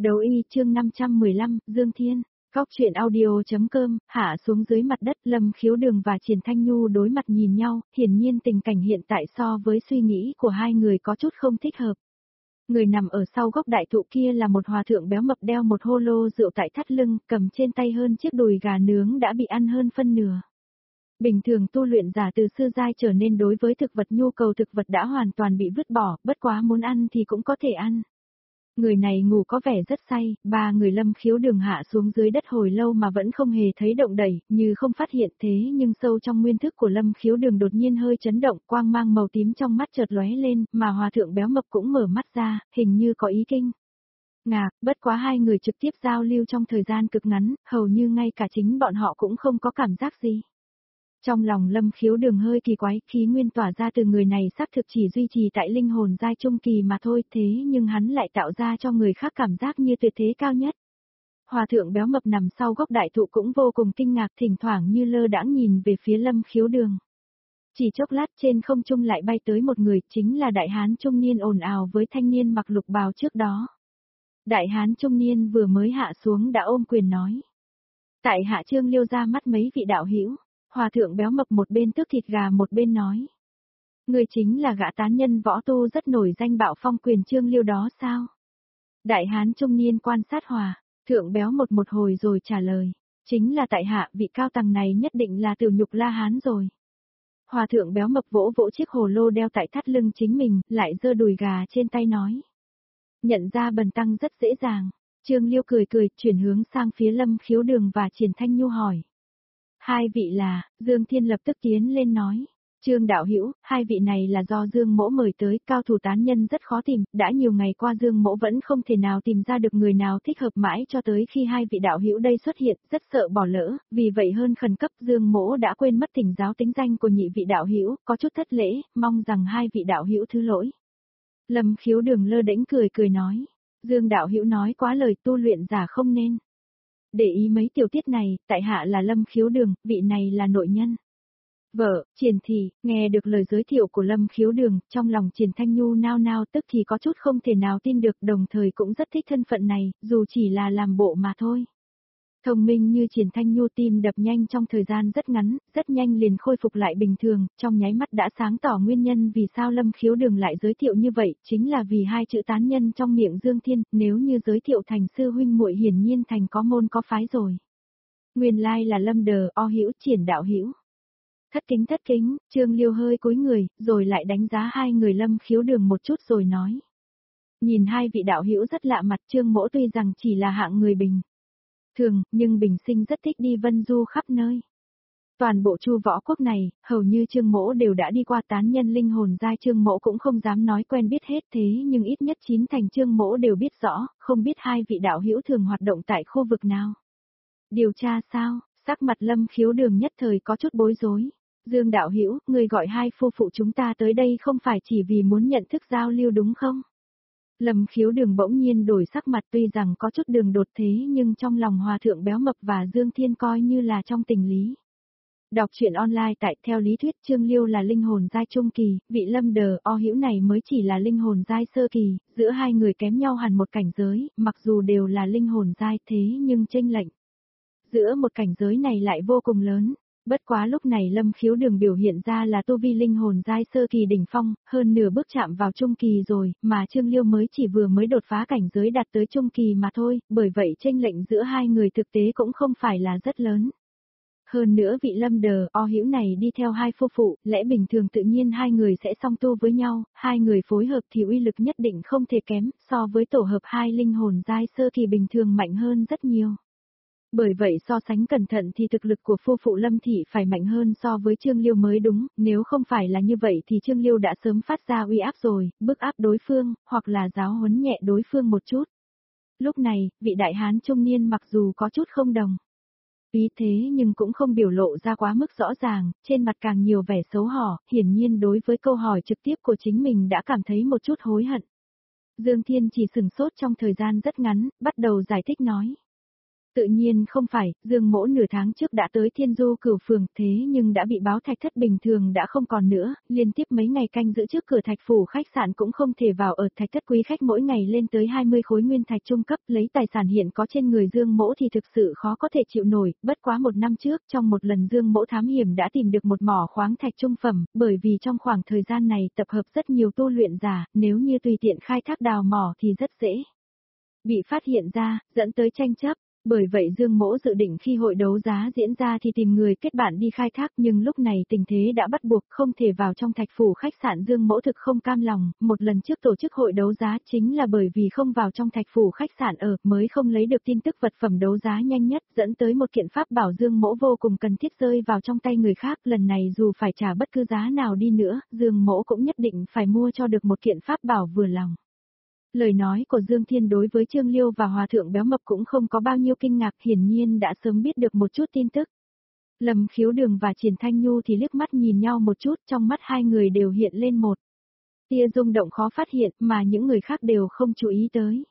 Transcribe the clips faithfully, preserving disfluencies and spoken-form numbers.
Đấu y chương năm trăm mười lăm, Dương Thiên. Góc truyện audio.com, hạ xuống dưới mặt đất, Lâm Khiếu Đường và Triển Thanh Nhu đối mặt nhìn nhau, hiển nhiên tình cảnh hiện tại so với suy nghĩ của hai người có chút không thích hợp. Người nằm ở sau gốc đại thụ kia là một hòa thượng béo mập đeo một hô lô rượu tại thắt lưng, cầm trên tay hơn chiếc đùi gà nướng đã bị ăn hơn phân nửa. Bình thường tu luyện giả từ xưa giai trở nên đối với thực vật nhu cầu thực vật đã hoàn toàn bị vứt bỏ, bất quá muốn ăn thì cũng có thể ăn. Người này ngủ có vẻ rất say, ba người Lâm Khiếu Đường hạ xuống dưới đất hồi lâu mà vẫn không hề thấy động đẩy, như không phát hiện thế nhưng sâu trong nguyên thức của Lâm Khiếu Đường đột nhiên hơi chấn động, quang mang màu tím trong mắt chợt lóe lên, mà hòa thượng béo mập cũng mở mắt ra, hình như có ý kinh. Ngạc, bất quá hai người trực tiếp giao lưu trong thời gian cực ngắn, hầu như ngay cả chính bọn họ cũng không có cảm giác gì. Trong lòng Lâm Khiếu Đường hơi kỳ quái, khí nguyên tỏa ra từ người này xác thực chỉ duy trì tại linh hồn giai trung kỳ mà thôi, thế nhưng hắn lại tạo ra cho người khác cảm giác như tuyệt thế cao nhất. Hòa thượng béo mập nằm sau gốc đại thụ cũng vô cùng kinh ngạc, thỉnh thoảng như lơ đãng nhìn về phía Lâm Khiếu Đường. Chỉ chốc lát trên không trung lại bay tới một người, chính là đại hán trung niên ồn ào với thanh niên mặc lục bào trước đó. Đại hán trung niên vừa mới hạ xuống đã ôm quyền nói: "Tại hạ Trương Liêu ra mắt mấy vị đạo hữu." Hòa thượng béo mập một bên tước thịt gà một bên nói: "Người chính là gã tán nhân võ tu rất nổi danh Bạo Phong Quyền Trương Liêu đó sao?" Đại hán trung niên quan sát hòa thượng béo một một hồi rồi trả lời: "Chính là tại hạ, vị cao tăng này nhất định là Tiểu Nhục La Hán rồi." Hòa thượng béo mập vỗ vỗ chiếc hồ lô đeo tại thắt lưng chính mình, lại giơ đùi gà trên tay nói: "Nhận ra bần tăng rất dễ dàng." Trương Liêu cười cười, chuyển hướng sang phía Lâm Khiếu Đường và Triển Thanh Nhu hỏi: "Hai vị là?" Dương Thiên lập tức tiến lên nói: "Trương đạo hữu, hai vị này là do Dương Mỗ mời tới, cao thủ tán nhân rất khó tìm, đã nhiều ngày qua Dương Mỗ vẫn không thể nào tìm ra được người nào thích hợp mãi cho tới khi hai vị đạo hữu đây xuất hiện, rất sợ bỏ lỡ, vì vậy hơn khẩn cấp Dương Mỗ đã quên mất thỉnh giáo tính danh của nhị vị đạo hữu, có chút thất lễ, mong rằng hai vị đạo hữu thứ lỗi." Lâm Khiếu Đường lơ đễnh cười cười nói: "Dương đạo hữu nói quá lời, tu luyện giả không nên để ý mấy tiểu tiết này, tại hạ là Lâm Khiếu Đường, vị này là nội nhân." Vợ, Triển Thị, nghe được lời giới thiệu của Lâm Khiếu Đường, trong lòng Triển Thanh Nhu nao nao tức thì có chút không thể nào tin được, đồng thời cũng rất thích thân phận này, dù chỉ là làm bộ mà thôi. Thông minh như Triển Thanh Nhu tim đập nhanh trong thời gian rất ngắn, rất nhanh liền khôi phục lại bình thường, trong nháy mắt đã sáng tỏ nguyên nhân vì sao Lâm Khiếu Đường lại giới thiệu như vậy, chính là vì hai chữ tán nhân trong miệng Dương Thiên, nếu như giới thiệu thành sư huynh muội hiển nhiên thành có môn có phái rồi. Nguyên lai là Lâm Đờ, O hữu, Triển đạo hữu. Thất kính thất kính, Trương Liêu hơi cúi người, rồi lại đánh giá hai người Lâm Khiếu Đường một chút rồi nói: "Nhìn hai vị đạo hữu rất lạ mặt, Trương Mỗ tuy rằng chỉ là hạng người bình thường, nhưng bình sinh rất thích đi vân du khắp nơi. Toàn bộ Chu Võ Quốc này, hầu như Trương Mỗ đều đã đi qua, tán nhân linh hồn giai Trương Mỗ cũng không dám nói quen biết hết, thế nhưng ít nhất chín thành Trương Mỗ đều biết rõ, không biết hai vị đạo hữu thường hoạt động tại khu vực nào." "Điều tra sao?" Sắc mặt Lâm Khiếu Đường nhất thời có chút bối rối. "Dương đạo hữu, người gọi hai phu phụ chúng ta tới đây không phải chỉ vì muốn nhận thức giao lưu đúng không?" Lâm Khiếu Đường bỗng nhiên đổi sắc mặt, tuy rằng có chút đường đột thế nhưng trong lòng hòa thượng béo mập và Dương Thiên coi như là trong tình lý. Đọc truyện online tại theo lý thuyết Trương Liêu là linh hồn giai trung kỳ, vị Lâm Đờ O hữu này mới chỉ là linh hồn giai sơ kỳ, giữa hai người kém nhau hẳn một cảnh giới, mặc dù đều là linh hồn giai thế nhưng chênh lệch giữa một cảnh giới này lại vô cùng lớn. Bất quá lúc này Lâm Khiếu Đường biểu hiện ra là tu vi linh hồn giai sơ kỳ đỉnh phong, hơn nửa bước chạm vào trung kỳ rồi, mà Trương Liêu mới chỉ vừa mới đột phá cảnh giới đạt tới trung kỳ mà thôi, bởi vậy chênh lệch giữa hai người thực tế cũng không phải là rất lớn. Hơn nữa vị Lâm Đờ O hữu này đi theo hai phu phụ, lẽ bình thường tự nhiên hai người sẽ song tu với nhau, hai người phối hợp thì uy lực nhất định không thể kém, so với tổ hợp hai linh hồn giai sơ kỳ bình thường mạnh hơn rất nhiều. Bởi vậy so sánh cẩn thận thì thực lực của phu phụ Lâm Thị phải mạnh hơn so với Trương Liêu mới đúng, nếu không phải là như vậy thì Trương Liêu đã sớm phát ra uy áp rồi, bức áp đối phương, hoặc là giáo huấn nhẹ đối phương một chút. Lúc này, vị đại hán trung niên mặc dù có chút không đồng ý thế nhưng cũng không biểu lộ ra quá mức rõ ràng, trên mặt càng nhiều vẻ xấu hổ, hiển nhiên đối với câu hỏi trực tiếp của chính mình đã cảm thấy một chút hối hận. Dương Thiên chỉ sừng sốt trong thời gian rất ngắn, bắt đầu giải thích nói: Tự nhiên không phải, Dương Mỗ nửa tháng trước đã tới Thiên Du Cửu Phường, thế nhưng đã bị báo thạch thất bình thường đã không còn nữa, liên tiếp mấy ngày canh giữ trước cửa thạch phủ khách sạn cũng không thể vào ở, thạch thất quý khách mỗi ngày lên tới hai mươi khối nguyên thạch trung cấp, lấy tài sản hiện có trên người Dương Mỗ thì thực sự khó có thể chịu nổi, bất quá một năm trước trong một lần Dương Mỗ thám hiểm đã tìm được một mỏ khoáng thạch trung phẩm, bởi vì trong khoảng thời gian này tập hợp rất nhiều tu luyện giả, nếu như tùy tiện khai thác đào mỏ thì rất dễ bị phát hiện ra, dẫn tới tranh chấp. Bởi vậy Dương Mỗ dự định khi hội đấu giá diễn ra thì tìm người kết bạn đi khai thác, nhưng lúc này tình thế đã bắt buộc không thể vào trong thạch phủ khách sạn. Dương Mỗ thực không cam lòng, một lần trước tổ chức hội đấu giá chính là bởi vì không vào trong thạch phủ khách sạn ở mới không lấy được tin tức vật phẩm đấu giá nhanh nhất, dẫn tới một kiện pháp bảo Dương Mỗ vô cùng cần thiết rơi vào trong tay người khác. Lần này dù phải trả bất cứ giá nào đi nữa, Dương Mỗ cũng nhất định phải mua cho được một kiện pháp bảo vừa lòng. Lời nói của Dương Thiên đối với Trương Liêu và Hòa Thượng Béo Mập cũng không có bao nhiêu kinh ngạc, hiển nhiên đã sớm biết được một chút tin tức. Lâm Khiếu Đường và Triển Thanh Nhu thì liếc mắt nhìn nhau một chút, trong mắt hai người đều hiện lên một tia rung động khó phát hiện mà những người khác đều không chú ý tới.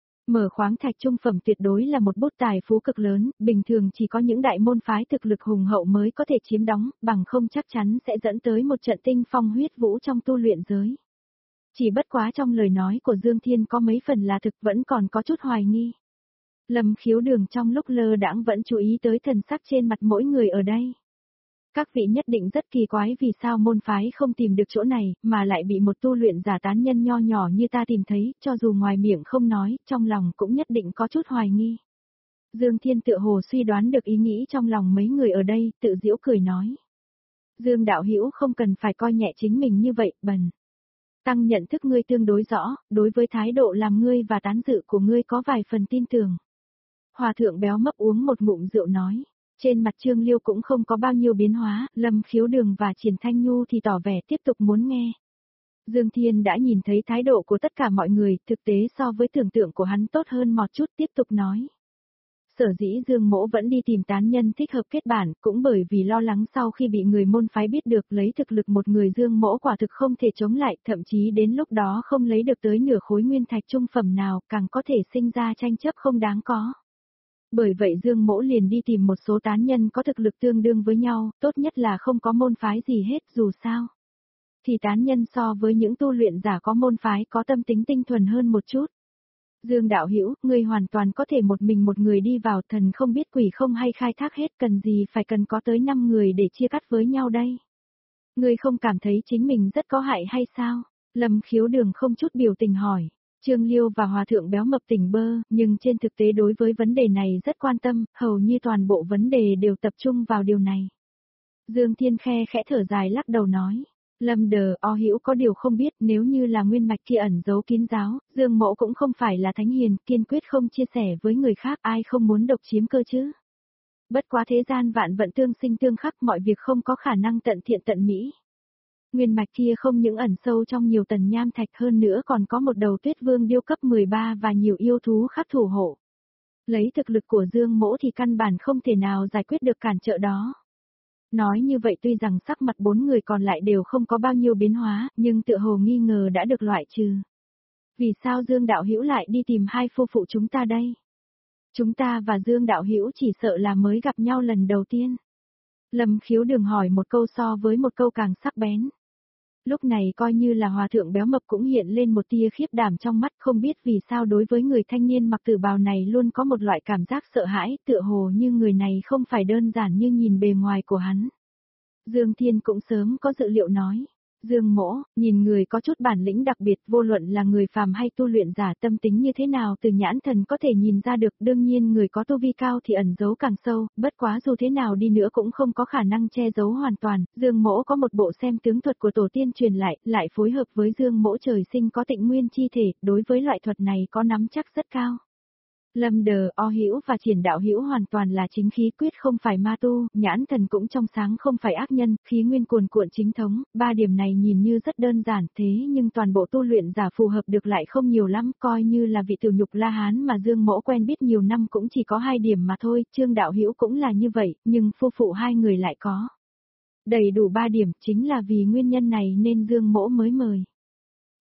Mở khoáng thạch trung phẩm tuyệt đối là một bút tài phú cực lớn, bình thường chỉ có những đại môn phái thực lực hùng hậu mới có thể chiếm đóng, bằng không chắc chắn sẽ dẫn tới một trận tinh phong huyết vũ trong tu luyện giới. Chỉ bất quá trong lời nói của Dương Thiên có mấy phần là thực, vẫn còn có chút hoài nghi. Lâm Khiếu Đường trong lúc lơ đãng vẫn chú ý tới thần sắc trên mặt mỗi người ở đây. Các vị nhất định rất kỳ quái vì sao môn phái không tìm được chỗ này, mà lại bị một tu luyện giả tán nhân nho nhỏ như ta tìm thấy, cho dù ngoài miệng không nói, trong lòng cũng nhất định có chút hoài nghi. Dương Thiên tựa hồ suy đoán được ý nghĩ trong lòng mấy người ở đây, tự giễu cười nói. Dương đạo hữu không cần phải coi nhẹ chính mình như vậy, bần. Tăng nhận thức ngươi tương đối rõ, đối với thái độ làm ngươi và tán dự của ngươi có vài phần tin tưởng. Hòa Thượng Béo Mập uống một ngụm rượu nói. Trên mặt Trương Liêu cũng không có bao nhiêu biến hóa, Lâm Khiếu Đường và Triển Thanh Nhu thì tỏ vẻ tiếp tục muốn nghe. Dương Thiên đã nhìn thấy thái độ của tất cả mọi người, thực tế so với tưởng tượng của hắn tốt hơn một chút, tiếp tục nói. Sở dĩ Dương Mỗ vẫn đi tìm tán nhân thích hợp kết bản, cũng bởi vì lo lắng sau khi bị người môn phái biết được lấy thực lực một người Dương Mỗ quả thực không thể chống lại, thậm chí đến lúc đó không lấy được tới nửa khối nguyên thạch trung phẩm nào, càng có thể sinh ra tranh chấp không đáng có. Bởi vậy Dương Mỗ liền đi tìm một số tán nhân có thực lực tương đương với nhau, tốt nhất là không có môn phái gì hết, dù sao thì tán nhân so với những tu luyện giả có môn phái có tâm tính tinh thuần hơn một chút. Dương đạo hữu, ngươi hoàn toàn có thể một mình một người đi vào, thần không biết quỷ không hay khai thác hết, cần gì phải cần có tới năm người để chia cắt với nhau đây. Ngươi không cảm thấy chính mình rất có hại hay sao? Lâm Khiếu Đường không chút biểu tình hỏi. Trương Liêu và Hòa Thượng Béo Mập tỉnh bơ, nhưng trên thực tế đối với vấn đề này rất quan tâm, hầu như toàn bộ vấn đề đều tập trung vào điều này. Dương Thiên khe khẽ thở dài lắc đầu nói. Lâm Đờ O Hữu có điều không biết, nếu như là nguyên mạch kia ẩn giấu kín giáo, Dương Mỗ cũng không phải là thánh hiền, kiên quyết không chia sẻ với người khác, ai không muốn độc chiếm cơ chứ. Bất quá thế gian vạn vận tương sinh tương khắc, mọi việc không có khả năng tận thiện tận mỹ. Nguyên mạch kia không những ẩn sâu trong nhiều tần nham thạch, hơn nữa còn có một đầu tuyết vương điêu cấp mười ba và nhiều yêu thú khác thủ hộ. Lấy thực lực của Dương Mỗ thì căn bản không thể nào giải quyết được cản trở đó. Nói như vậy tuy rằng sắc mặt bốn người còn lại đều không có bao nhiêu biến hóa, nhưng tựa hồ nghi ngờ đã được loại trừ. Vì sao Dương đạo hữu lại đi tìm hai phu phụ chúng ta đây? Chúng ta và Dương đạo hữu chỉ sợ là mới gặp nhau lần đầu tiên. Lâm Khiếu Đường hỏi một câu so với một câu càng sắc bén. Lúc này coi như là Hòa Thượng Béo Mập cũng hiện lên một tia khiếp đảm trong mắt, không biết vì sao đối với người thanh niên mặc tử bào này luôn có một loại cảm giác sợ hãi, tựa hồ như người này không phải đơn giản như nhìn bề ngoài của hắn. Dương Thiên cũng sớm có dự liệu nói. Dương Mỗ, nhìn người có chút bản lĩnh đặc biệt, vô luận là người phàm hay tu luyện giả, tâm tính như thế nào từ nhãn thần có thể nhìn ra được, đương nhiên người có tu vi cao thì ẩn giấu càng sâu, bất quá dù thế nào đi nữa cũng không có khả năng che giấu hoàn toàn. Dương Mỗ có một bộ xem tướng thuật của tổ tiên truyền lại, lại phối hợp với Dương Mỗ trời sinh có tịnh nguyên chi thể, đối với loại thuật này có nắm chắc rất cao. Lâm Đờ O Hữu và Triển đạo hữu hoàn toàn là chính khí, quyết không phải ma tu, nhãn thần cũng trong sáng, không phải ác nhân, khí nguyên cuồn cuộn chính thống, ba điểm này nhìn như rất đơn giản, thế nhưng toàn bộ tu luyện giả phù hợp được lại không nhiều lắm, coi như là vị tiểu nhục La Hán mà Dương Mỗ quen biết nhiều năm cũng chỉ có hai điểm mà thôi, Trương đạo hữu cũng là như vậy, nhưng phu phụ hai người lại có đầy đủ ba điểm, chính là vì nguyên nhân này nên Dương Mỗ mới mời.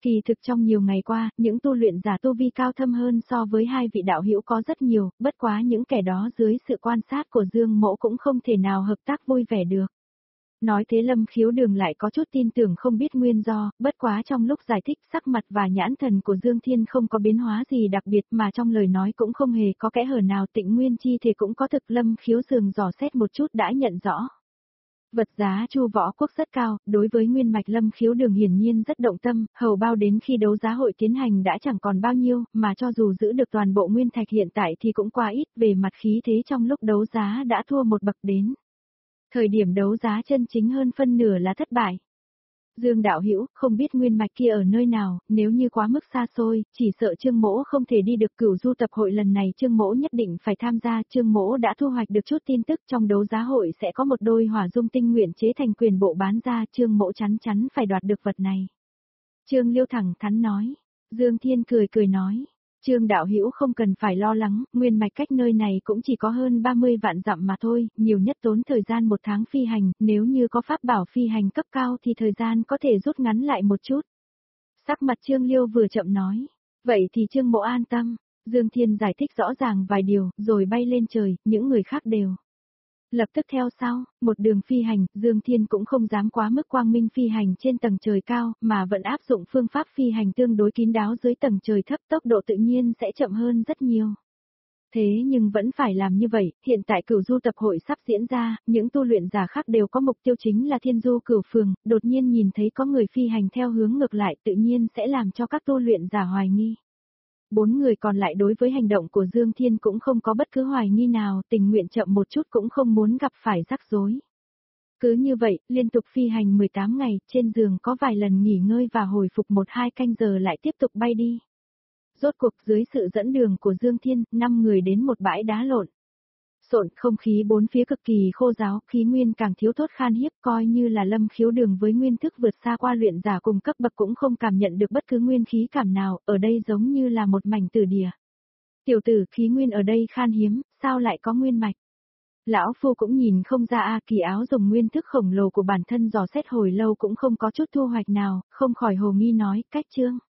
Kỳ thực trong nhiều ngày qua, những tu luyện giả tu vi cao thâm hơn so với hai vị đạo hữu có rất nhiều, bất quá những kẻ đó dưới sự quan sát của Dương Mỗ cũng không thể nào hợp tác vui vẻ được. Nói thế Lâm Khiếu Đường lại có chút tin tưởng không biết nguyên do, bất quá trong lúc giải thích sắc mặt và nhãn thần của Dương Thiên không có biến hóa gì đặc biệt mà trong lời nói cũng không hề có kẽ hở nào. Tịnh nguyên chi thì cũng có thực. Lâm Khiếu Đường dò xét một chút đã nhận rõ. Vật giá Chu Võ Quốc rất cao, đối với nguyên mạch Lâm Khiếu Đường hiển nhiên rất động tâm, hầu bao đến khi đấu giá hội tiến hành đã chẳng còn bao nhiêu, mà cho dù giữ được toàn bộ nguyên thạch hiện tại thì cũng quá ít, về mặt khí thế trong lúc đấu giá đã thua một bậc đến. Thời điểm đấu giá chân chính hơn phân nửa là thất bại. Dương đạo hữu, không biết nguyên mạch kia ở nơi nào, nếu như quá mức xa xôi, chỉ sợ Trương Mỗ không thể đi được Cửu Du tập hội lần này, Trương Mỗ nhất định phải tham gia. Trương Mỗ đã thu hoạch được chút tin tức trong đấu giá hội sẽ có một đôi hỏa dung tinh nguyện chế thành quyền bộ bán ra, Trương Mỗ chắn chắn phải đoạt được vật này. Trương Liêu thẳng thắn nói. Dương Thiên cười cười nói. Trương đạo hữu không cần phải lo lắng, nguyên mạch cách nơi này cũng chỉ có hơn ba mươi vạn dặm mà thôi, nhiều nhất tốn thời gian một tháng phi hành, nếu như có pháp bảo phi hành cấp cao thì thời gian có thể rút ngắn lại một chút. Sắc mặt Trương Liêu vừa chậm nói, vậy thì Trương Mỗ an tâm. Dương Thiên giải thích rõ ràng vài điều, rồi bay lên trời, những người khác đều lập tức theo sau, một đường phi hành, Dương Thiên cũng không dám quá mức quang minh phi hành trên tầng trời cao, mà vẫn áp dụng phương pháp phi hành tương đối kín đáo dưới tầng trời thấp, tốc độ tự nhiên sẽ chậm hơn rất nhiều. Thế nhưng vẫn phải làm như vậy, hiện tại Cửu Du tập hội sắp diễn ra, những tu luyện giả khác đều có mục tiêu chính là Thiên Du Cửu Phường, đột nhiên nhìn thấy có người phi hành theo hướng ngược lại tự nhiên sẽ làm cho các tu luyện giả hoài nghi. Bốn người còn lại đối với hành động của Dương Thiên cũng không có bất cứ hoài nghi nào, tình nguyện chậm một chút cũng không muốn gặp phải rắc rối. Cứ như vậy, liên tục phi hành mười tám ngày, trên giường có vài lần nghỉ ngơi và hồi phục một hai canh giờ lại tiếp tục bay đi. Rốt cuộc dưới sự dẫn đường của Dương Thiên, năm người đến một bãi đá lộn. Xộn, không khí bốn phía cực kỳ khô ráo, khí nguyên càng thiếu thốt khan hiếp, coi như là Lâm Khiếu Đường với nguyên thức vượt xa qua luyện giả cùng cấp bậc cũng không cảm nhận được bất cứ nguyên khí cảm nào, ở đây giống như là một mảnh tử địa. Tiểu tử, khí nguyên ở đây khan hiếm, sao lại có nguyên mạch? Lão Phu cũng nhìn không ra a, Kỳ Áo dùng nguyên thức khổng lồ của bản thân dò xét hồi lâu cũng không có chút thu hoạch nào, không khỏi hồ nghi nói, cách Trương